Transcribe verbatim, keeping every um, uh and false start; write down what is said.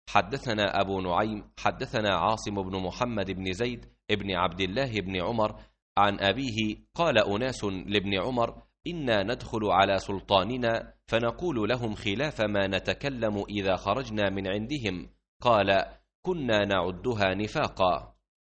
حدثنا أبو نعيم حدثنا عاصم بن محمد بن زيد ابن عبد الله بن عمر عن أبيه قال أناس لابن عمر: إنا ندخل على سلطاننا فنقول لهم خلاف ما نتكلم إذا خرجنا من عندهم. قال: كنا نعدها نفاقا.